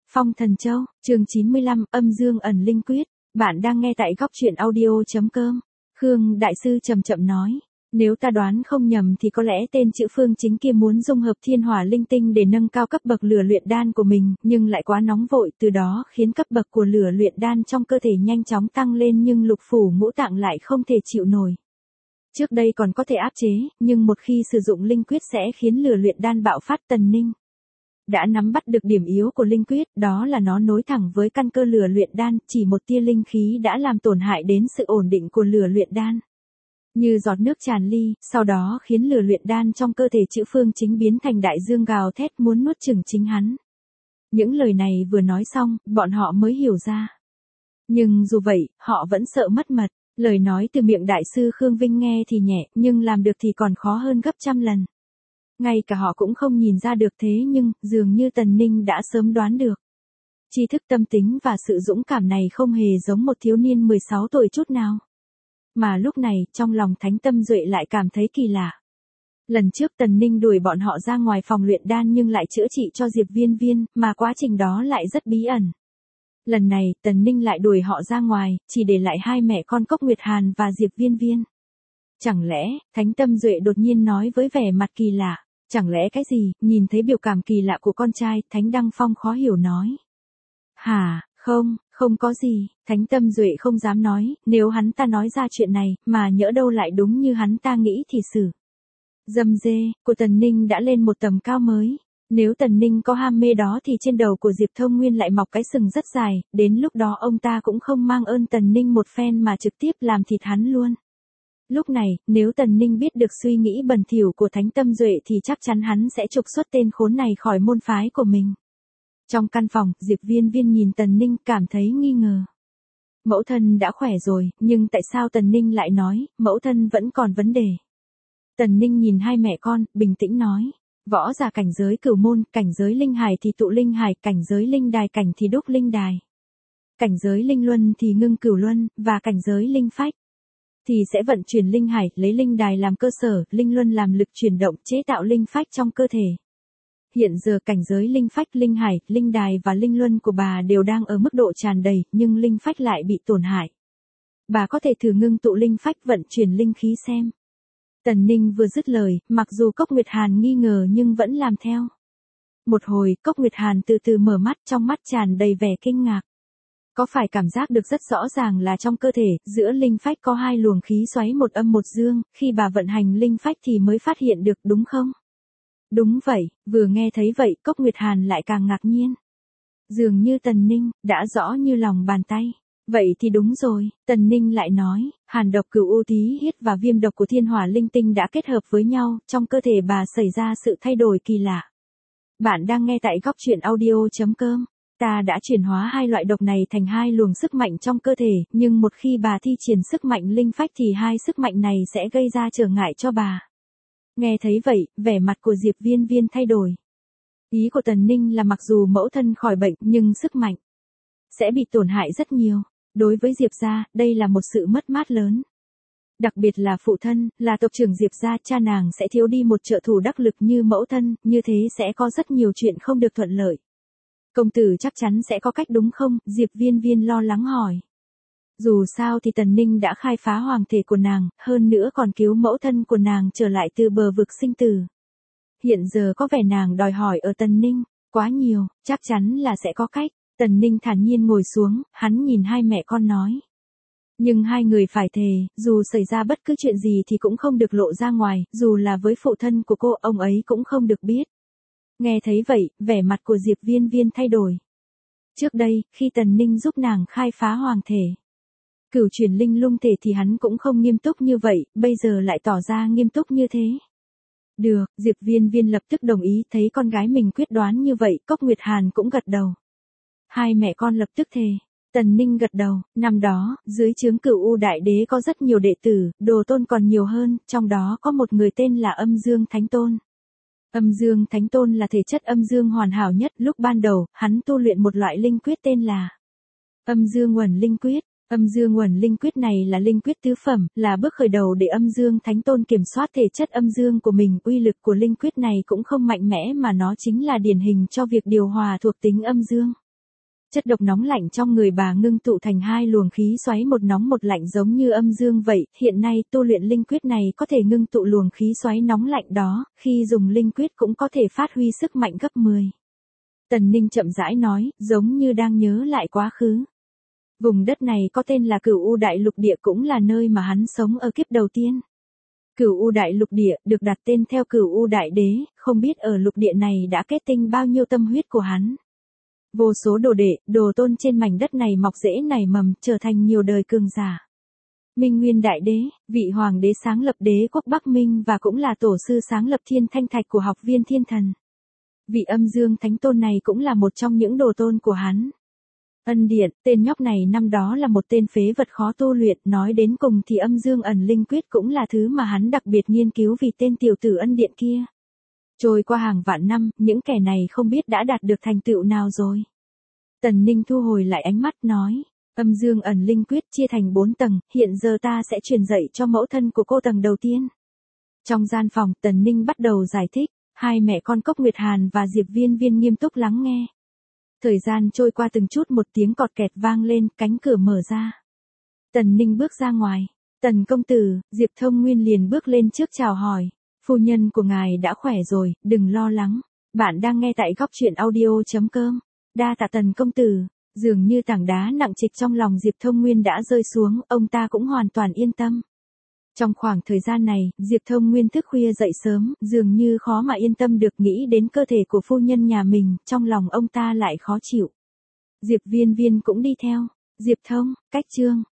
Phong Thần Châu, chương 95, âm dương ẩn linh quyết. Bạn đang nghe tại góc truyện audio.com. Khương Đại Sư chậm chậm nói. Nếu ta đoán không nhầm thì có lẽ tên chữ Phương Chính kia muốn dung hợp thiên hỏa linh tinh để nâng cao cấp bậc lửa luyện đan của mình, nhưng lại quá nóng vội, từ đó khiến cấp bậc của lửa luyện đan trong cơ thể nhanh chóng tăng lên nhưng lục phủ ngũ tạng lại không thể chịu nổi. Trước đây còn có thể áp chế, nhưng một khi sử dụng linh quyết sẽ khiến lửa luyện đan bạo phát. Tần Ninh đã nắm bắt được điểm yếu của linh quyết, đó là nó nối thẳng với căn cơ lửa luyện đan, chỉ một tia linh khí đã làm tổn hại đến sự ổn định của lửa luyện đan. Như giọt nước tràn ly, sau đó khiến lửa luyện đan trong cơ thể chữ Phương Chính biến thành đại dương gào thét muốn nuốt chửng chính hắn. Những lời này vừa nói xong, bọn họ mới hiểu ra. Nhưng dù vậy, họ vẫn sợ mất mật. Lời nói từ miệng đại sư Khương Vinh nghe thì nhẹ, nhưng làm được thì còn khó hơn gấp trăm lần. Ngay cả họ cũng không nhìn ra được, thế nhưng, dường như Tần Ninh đã sớm đoán được. Tri thức tâm tính và sự dũng cảm này không hề giống một thiếu niên 16 tuổi chút nào. Mà lúc này, trong lòng Thánh Tâm Duệ lại cảm thấy kỳ lạ. Lần trước Tần Ninh đuổi bọn họ ra ngoài phòng luyện đan nhưng lại chữa trị cho Diệp Viên Viên, mà quá trình đó lại rất bí ẩn. Lần này, Tần Ninh lại đuổi họ ra ngoài, chỉ để lại hai mẹ con Cốc Nguyệt Hàn và Diệp Viên Viên. Chẳng lẽ, Thánh Tâm Duệ đột nhiên nói với vẻ mặt kỳ lạ. Chẳng lẽ cái gì? Nhìn thấy biểu cảm kỳ lạ của con trai, Thánh Đăng Phong khó hiểu nói. Hả, không có gì. Thánh Tâm Duệ không dám nói, nếu hắn ta nói ra chuyện này, mà nhỡ đâu lại đúng như hắn ta nghĩ thì xử. Dâm dê, của Tần Ninh đã lên một tầm cao mới. Nếu Tần Ninh có ham mê đó thì trên đầu của Diệp Thông Nguyên lại mọc cái sừng rất dài, đến lúc đó ông ta cũng không mang ơn Tần Ninh một phen mà trực tiếp làm thịt hắn luôn. Lúc này, nếu Tần Ninh biết được suy nghĩ bẩn thỉu của Thánh Tâm Duệ thì chắc chắn hắn sẽ trục xuất tên khốn này khỏi môn phái của mình. Trong căn phòng, Diệp Viên Viên nhìn Tần Ninh cảm thấy nghi ngờ. Mẫu thân đã khỏe rồi, nhưng tại sao Tần Ninh lại nói, mẫu thân vẫn còn vấn đề. Tần Ninh nhìn hai mẹ con, bình tĩnh nói. Võ giả cảnh giới cửu môn, cảnh giới linh hải thì tụ linh hải, cảnh giới linh đài cảnh thì đúc linh đài. Cảnh giới linh luân thì ngưng cửu luân, và cảnh giới linh phách thì sẽ vận chuyển linh hải, lấy linh đài làm cơ sở, linh luân làm lực chuyển động chế tạo linh phách trong cơ thể. Hiện giờ cảnh giới linh phách, linh hải, linh đài và linh luân của bà đều đang ở mức độ tràn đầy, nhưng linh phách lại bị tổn hại. Bà có thể thử ngưng tụ linh phách vận chuyển linh khí xem. Tần Ninh vừa dứt lời, mặc dù Cốc Nguyệt Hàn nghi ngờ nhưng vẫn làm theo. Một hồi, Cốc Nguyệt Hàn từ từ mở mắt, trong mắt tràn đầy vẻ kinh ngạc. Có phải cảm giác được rất rõ ràng là trong cơ thể, giữa linh phách có hai luồng khí xoáy một âm một dương, khi bà vận hành linh phách thì mới phát hiện được đúng không? Đúng vậy, vừa nghe thấy vậy, Cốc Nguyệt Hàn lại càng ngạc nhiên. Dường như Tần Ninh, đã rõ như lòng bàn tay. Vậy thì đúng rồi, Tần Ninh lại nói, hàn độc cửu u tí hiết và viêm độc của thiên hỏa linh tinh đã kết hợp với nhau, trong cơ thể bà xảy ra sự thay đổi kỳ lạ. Bạn đang nghe tại góc truyện audio.com. Ta đã chuyển hóa hai loại độc này thành hai luồng sức mạnh trong cơ thể, nhưng một khi bà thi triển sức mạnh linh phách thì hai sức mạnh này sẽ gây ra trở ngại cho bà. Nghe thấy vậy, vẻ mặt của Diệp Viên Viên thay đổi. Ý của Tần Ninh là mặc dù mẫu thân khỏi bệnh nhưng sức mạnh sẽ bị tổn hại rất nhiều. Đối với Diệp gia, đây là một sự mất mát lớn. Đặc biệt là phụ thân, là tộc trưởng Diệp gia, cha nàng sẽ thiếu đi một trợ thủ đắc lực như mẫu thân, như thế sẽ có rất nhiều chuyện không được thuận lợi. Công tử chắc chắn sẽ có cách đúng không? Diệp Viên Viên lo lắng hỏi. Dù sao thì Tần Ninh đã khai phá hoàng thể của nàng, hơn nữa còn cứu mẫu thân của nàng trở lại từ bờ vực sinh tử. Hiện giờ có vẻ nàng đòi hỏi ở Tần Ninh quá nhiều, chắc chắn là sẽ có cách. Tần Ninh thản nhiên ngồi xuống, hắn nhìn hai mẹ con nói. Nhưng hai người phải thề, dù xảy ra bất cứ chuyện gì thì cũng không được lộ ra ngoài, dù là với phụ thân của cô, ông ấy cũng không được biết. Nghe thấy vậy, vẻ mặt của Diệp Viên Viên thay đổi. Trước đây, khi Tần Ninh giúp nàng khai phá hoàng thể, cửu chuyển linh lung thể thì hắn cũng không nghiêm túc như vậy, bây giờ lại tỏ ra nghiêm túc như thế. Được, Diệp Viên Viên lập tức đồng ý, thấy con gái mình quyết đoán như vậy, Cốc Nguyệt Hàn cũng gật đầu. Hai mẹ con lập tức thề. Tần Ninh gật đầu, năm đó, dưới trướng Cửu U Đại Đế có rất nhiều đệ tử, đồ tôn còn nhiều hơn, trong đó có một người tên là Âm Dương Thánh Tôn. Âm Dương Thánh Tôn là thể chất âm dương hoàn hảo nhất, lúc ban đầu, hắn tu luyện một loại linh quyết tên là Âm Dương Uẩn Linh Quyết. Âm Dương Uẩn Linh Quyết này là linh quyết tứ phẩm, là bước khởi đầu để Âm Dương Thánh Tôn kiểm soát thể chất âm dương của mình. Uy lực của linh quyết này cũng không mạnh mẽ mà nó chính là điển hình cho việc điều hòa thuộc tính âm dương. Chất độc nóng lạnh trong người bà ngưng tụ thành hai luồng khí xoáy một nóng một lạnh giống như âm dương vậy, hiện nay tu luyện linh quyết này có thể ngưng tụ luồng khí xoáy nóng lạnh đó, khi dùng linh quyết cũng có thể phát huy sức mạnh gấp 10. Tần Ninh chậm rãi nói, giống như đang nhớ lại quá khứ. Vùng đất này có tên là Cửu U Đại Lục Địa, cũng là nơi mà hắn sống ở kiếp đầu tiên. Cửu U Đại Lục Địa được đặt tên theo Cửu U Đại Đế, không biết ở lục địa này đã kết tinh bao nhiêu tâm huyết của hắn. Vô số đồ đệ, đồ tôn trên mảnh đất này mọc rễ nảy mầm, trở thành nhiều đời cường giả. Minh Nguyên Đại Đế, vị hoàng đế sáng lập đế quốc Bắc Minh và cũng là tổ sư sáng lập Thiên Thanh Thạch của học viên Thiên Thần. Vị Âm Dương Thánh Tôn này cũng là một trong những đồ tôn của hắn. Ân Điện, tên nhóc này năm đó là một tên phế vật khó tu luyện, nói đến cùng thì Âm Dương Ẩn Linh Quyết cũng là thứ mà hắn đặc biệt nghiên cứu vì tên tiểu tử Ân Điện kia. Trôi qua hàng vạn năm, những kẻ này không biết đã đạt được thành tựu nào rồi. Tần Ninh thu hồi lại ánh mắt nói, Âm Dương Ẩn Linh Quyết chia thành 4 tầng, hiện giờ ta sẽ truyền dạy cho mẫu thân của cô tầng đầu tiên. Trong gian phòng, Tần Ninh bắt đầu giải thích, hai mẹ con Cốc Nguyệt Hàn và Diệp Viên Viên nghiêm túc lắng nghe. Thời gian trôi qua từng chút, một tiếng cọt kẹt vang lên, cánh cửa mở ra. Tần Ninh bước ra ngoài. Tần công tử, Diệp Thông Nguyên liền bước lên trước chào hỏi. Phu nhân của ngài đã khỏe rồi, đừng lo lắng. Bạn đang nghe tại góc truyện audio.com. Đa tạ Tần công tử. Dường như tảng đá nặng trịch trong lòng Diệp Thông Nguyên đã rơi xuống, ông ta cũng hoàn toàn yên tâm. Trong khoảng thời gian này, Diệp Thông Nguyên thức khuya dậy sớm, dường như khó mà yên tâm được, nghĩ đến cơ thể của phu nhân nhà mình, trong lòng ông ta lại khó chịu. Diệp Viên Viên cũng đi theo. Diệp Thông, cách chương.